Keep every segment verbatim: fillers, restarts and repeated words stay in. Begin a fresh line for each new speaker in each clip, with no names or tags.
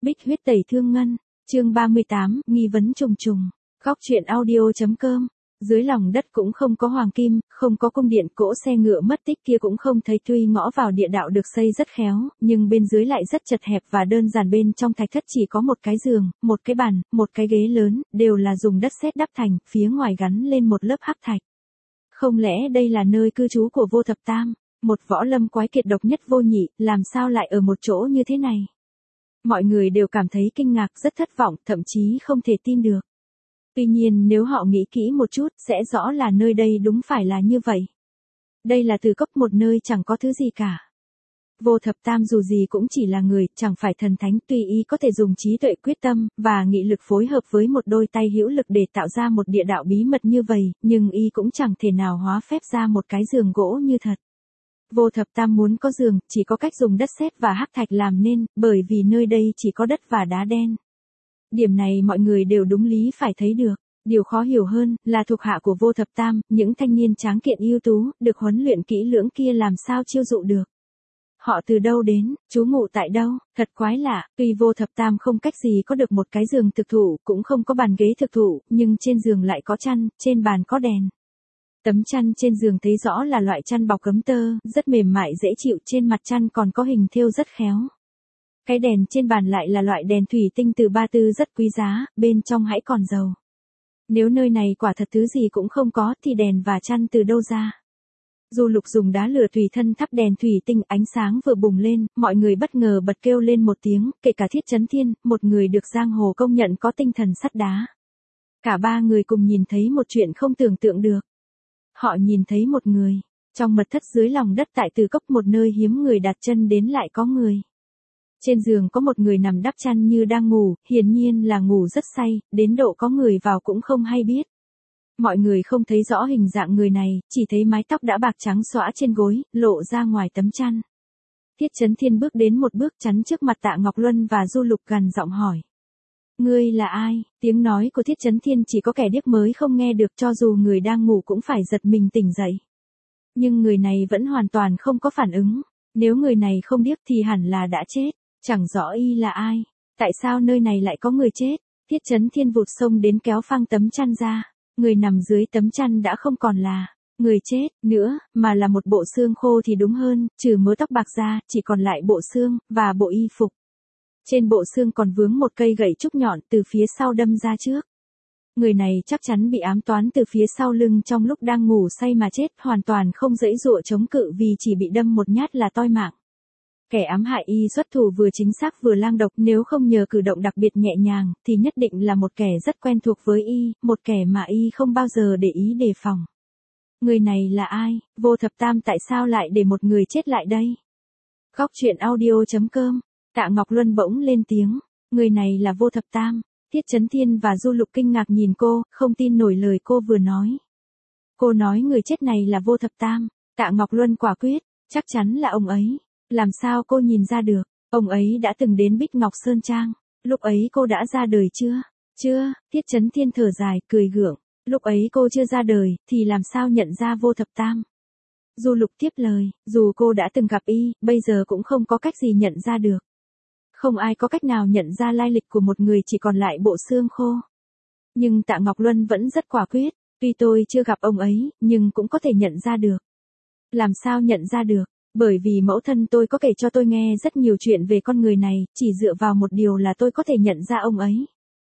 Bích huyết tẩy thương ngân, chương ba mươi tám, nghi vấn trùng trùng. Góc truyện audio.com. Dưới lòng đất cũng không có hoàng kim, không có cung điện, cỗ xe ngựa mất tích kia cũng không thấy, tuy ngõ vào địa đạo được xây rất khéo, nhưng bên dưới lại rất chật hẹp và đơn giản. Bên trong thạch thất chỉ có một cái giường, một cái bàn, một cái ghế lớn, đều là dùng đất sét đắp thành, phía ngoài gắn lên một lớp hắc thạch. Không lẽ đây là nơi cư trú của Vô Thập Tam, một võ lâm quái kiệt độc nhất vô nhị, làm sao lại ở một chỗ như thế này? Mọi người đều cảm thấy kinh ngạc, rất thất vọng, thậm chí không thể tin được. Tuy nhiên nếu họ nghĩ kỹ một chút, sẽ rõ là nơi đây đúng phải là như vậy. Đây là Tử Cốc, một nơi chẳng có thứ gì cả. Vô Thập Tam dù gì cũng chỉ là người, chẳng phải thần thánh, tuy y có thể dùng trí tuệ, quyết tâm và nghị lực phối hợp với một đôi tay hữu lực để tạo ra một địa đạo bí mật như vậy, nhưng y cũng chẳng thể nào hóa phép ra một cái giường gỗ như thật. Vô Thập Tam muốn có giường, chỉ có cách dùng đất sét và hắc thạch làm nên, bởi vì nơi đây chỉ có đất và đá đen. Điểm này mọi người đều đúng lý phải thấy được. Điều khó hiểu hơn là thuộc hạ của Vô Thập Tam, những thanh niên tráng kiện ưu tú, được huấn luyện kỹ lưỡng kia làm sao chiêu dụ được. Họ từ đâu đến, trú ngụ tại đâu, thật quái lạ. Tuy Vô Thập Tam không cách gì có được một cái giường thực thụ, cũng không có bàn ghế thực thụ, nhưng trên giường lại có chăn, trên bàn có đèn. Tấm chăn trên giường thấy rõ là loại chăn bọc gấm tơ, rất mềm mại dễ chịu, trên mặt chăn còn có hình thêu rất khéo. Cái đèn trên bàn lại là loại đèn thủy tinh từ Ba Tư rất quý giá, bên trong hãy còn dầu. Nếu nơi này quả thật thứ gì cũng không có thì đèn và chăn từ đâu ra? Du Lục dùng đá lửa tùy thân thắp đèn thủy tinh, ánh sáng vừa bùng lên, mọi người bất ngờ bật kêu lên một tiếng, kể cả Thiết Chấn Thiên, một người được giang hồ công nhận có tinh thần sắt đá. Cả ba người cùng nhìn thấy một chuyện không tưởng tượng được. Họ nhìn thấy một người, trong mật thất dưới lòng đất tại Tử Cốc, một nơi hiếm người đặt chân đến lại có người. Trên giường có một người nằm đắp chăn như đang ngủ, hiển nhiên là ngủ rất say, đến độ có người vào cũng không hay biết. Mọi người không thấy rõ hình dạng người này, chỉ thấy mái tóc đã bạc trắng xõa trên gối, lộ ra ngoài tấm chăn. Thiết Chấn Thiên bước đến một bước chắn trước mặt Tạ Ngọc Luân và Du Lục, gằn giọng hỏi. Ngươi là ai? Tiếng nói của Thiết Chấn Thiên chỉ có kẻ điếc mới không nghe được, cho dù người đang ngủ cũng phải giật mình tỉnh dậy. Nhưng người này vẫn hoàn toàn không có phản ứng. Nếu người này không điếc thì hẳn là đã chết. Chẳng rõ y là ai. Tại sao nơi này lại có người chết? Thiết Chấn Thiên vụt xông đến kéo phăng tấm chăn ra. Người nằm dưới tấm chăn đã không còn là người chết nữa, mà là một bộ xương khô thì đúng hơn, trừ mớ tóc bạc ra, chỉ còn lại bộ xương và bộ y phục. Trên bộ xương còn vướng một cây gậy trúc nhọn từ phía sau đâm ra trước. Người này chắc chắn bị ám toán từ phía sau lưng trong lúc đang ngủ say mà chết, hoàn toàn không giãy giụa chống cự vì chỉ bị đâm một nhát là toi mạng. Kẻ ám hại y xuất thủ vừa chính xác vừa lang độc, nếu không nhờ cử động đặc biệt nhẹ nhàng, thì nhất định là một kẻ rất quen thuộc với y, một kẻ mà y không bao giờ để ý đề phòng. Người này là ai? Vô Thập Tam tại sao lại để một người chết lại đây? Góc truyện audio.com. Tạ Ngọc Luân bỗng lên tiếng. Người này là Vô Thập Tam. Thiết Chấn Thiên và Du Lục kinh ngạc nhìn cô, không tin nổi lời cô vừa nói. Cô nói người chết này là Vô Thập Tam. Tạ Ngọc Luân quả quyết, chắc chắn là ông ấy. Làm sao cô nhìn ra được? Ông ấy đã từng đến Bích Ngọc Sơn Trang. Lúc ấy cô đã ra đời chưa? Chưa. Thiết Chấn Thiên thở dài, cười gượng. Lúc ấy cô chưa ra đời, thì làm sao nhận ra Vô Thập Tam? Du Lục tiếp lời, dù cô đã từng gặp y, bây giờ cũng không có cách gì nhận ra được. Không ai có cách nào nhận ra lai lịch của một người chỉ còn lại bộ xương khô. Nhưng Tạ Ngọc Luân vẫn rất quả quyết, tuy tôi chưa gặp ông ấy, nhưng cũng có thể nhận ra được. Làm sao nhận ra được? Bởi vì mẫu thân tôi có kể cho tôi nghe rất nhiều chuyện về con người này, chỉ dựa vào một điều là tôi có thể nhận ra ông ấy.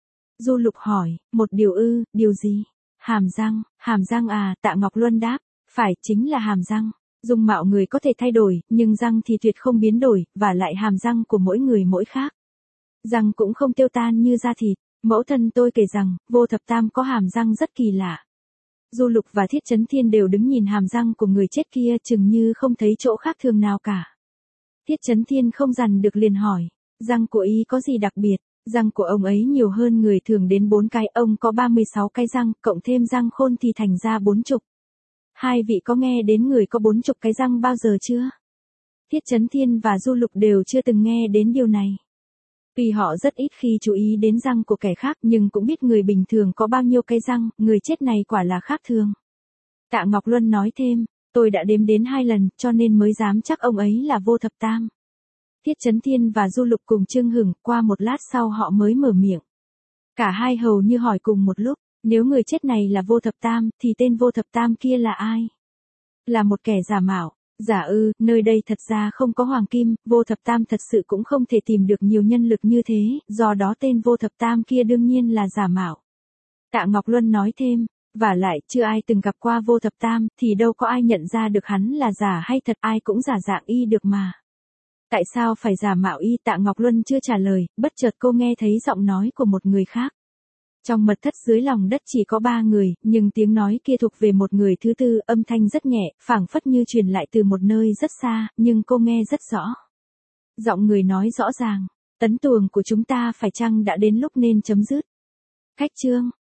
Du Lục hỏi, một điều ư, điều gì? Hàm răng, hàm răng à, Tạ Ngọc Luân đáp, phải, chính là hàm răng. Dung mạo người có thể thay đổi, nhưng răng thì tuyệt không biến đổi, và lại hàm răng của mỗi người mỗi khác. Răng cũng không tiêu tan như da thịt. Mẫu thân tôi kể rằng, Vô Thập Tam có hàm răng rất kỳ lạ. Du Lục và Thiết Chấn Thiên đều đứng nhìn hàm răng của người chết kia, chừng như không thấy chỗ khác thường nào cả. Thiết Chấn Thiên không dằn được liền hỏi, răng của y có gì đặc biệt? Răng của ông ấy nhiều hơn người thường đến bốn cái, ông có ba mươi sáu cái răng, cộng thêm răng khôn thì thành ra bốn chục. Hai vị có nghe đến người có bốn chục cái răng bao giờ chưa? Thiết Chấn Thiên và Du Lục đều chưa từng nghe đến điều này. Tuy họ rất ít khi chú ý đến răng của kẻ khác, nhưng cũng biết người bình thường có bao nhiêu cái răng, người chết này quả là khác thường. Tạ Ngọc Luân nói thêm, tôi đã đếm đến hai lần, cho nên mới dám chắc ông ấy là Vô Thập Tam. Tiết Chấn Thiên và Du Lục cùng Trương Hừng, qua một lát sau họ mới mở miệng. Cả hai hầu như hỏi cùng một lúc, nếu người chết này là Vô Thập Tam, thì tên Vô Thập Tam kia là ai? Là một kẻ giả mạo. Giả ư, nơi đây thật ra không có hoàng kim, Vô Thập Tam thật sự cũng không thể tìm được nhiều nhân lực như thế, do đó tên Vô Thập Tam kia đương nhiên là giả mạo. Tạ Ngọc Luân nói thêm, vả lại, chưa ai từng gặp qua Vô Thập Tam, thì đâu có ai nhận ra được hắn là giả hay thật, ai cũng giả dạng y được mà. Tại sao phải giả mạo y? Tạ Ngọc Luân chưa trả lời, bất chợt cô nghe thấy giọng nói của một người khác. Trong mật thất dưới lòng đất chỉ có ba người, nhưng tiếng nói kia thuộc về một người thứ tư, âm thanh rất nhẹ, phảng phất như truyền lại từ một nơi rất xa, nhưng cô nghe rất rõ. Giọng người nói rõ ràng, tấn tuồng của chúng ta phải chăng đã đến lúc nên chấm dứt? Khách Trương,